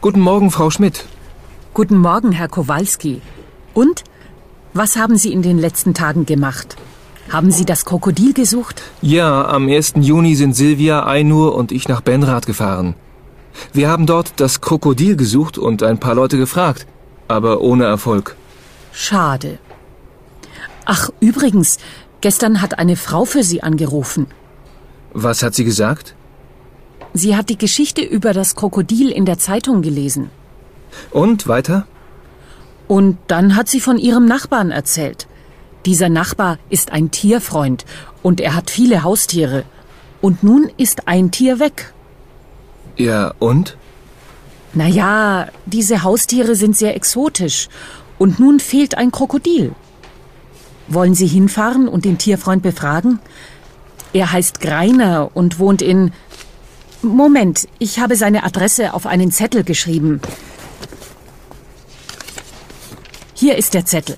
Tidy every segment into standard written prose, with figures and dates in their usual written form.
Guten Morgen, Frau Schmidt. Guten Morgen, Herr Kowalski. Und? Was haben Sie in den letzten Tagen gemacht? Haben Sie das Krokodil gesucht? Ja, am 1. Juni sind Silvia, Ainur und ich nach Benrath gefahren. Wir haben dort das Krokodil gesucht und ein paar Leute gefragt, aber ohne Erfolg. Schade. Ach, übrigens, gestern hat eine Frau für Sie angerufen. Was hat sie gesagt? Sie hat die Geschichte über das Krokodil in der Zeitung gelesen. Und weiter? Und dann hat sie von ihrem Nachbarn erzählt. Dieser Nachbar ist ein Tierfreund und er hat viele Haustiere. Und nun ist ein Tier weg. Ja, und? Naja, diese Haustiere sind sehr exotisch. Und nun fehlt ein Krokodil. Wollen Sie hinfahren und den Tierfreund befragen? Er heißt Greiner und wohnt in... Moment, ich habe seine Adresse auf einen Zettel geschrieben. Hier ist der Zettel.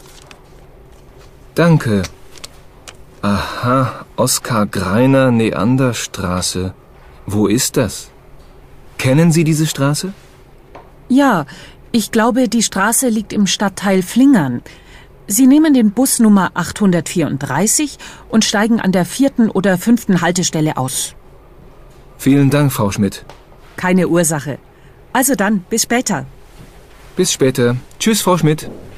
Danke. Aha, Oskar Greiner, Neanderstraße. Wo ist das? Kennen Sie diese Straße? Ja, ich glaube, die Straße liegt im Stadtteil Flingern. Sie nehmen den Bus Nummer 834 und steigen an der 4. oder 5. Haltestelle aus. Vielen Dank, Frau Schmidt. Keine Ursache. Also dann, bis später. Bis später. Tschüss, Frau Schmidt.